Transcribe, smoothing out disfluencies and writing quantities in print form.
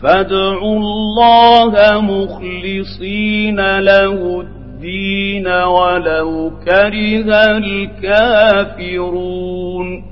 فادعوا الله مخلصين له الدين ولو كره الكافرون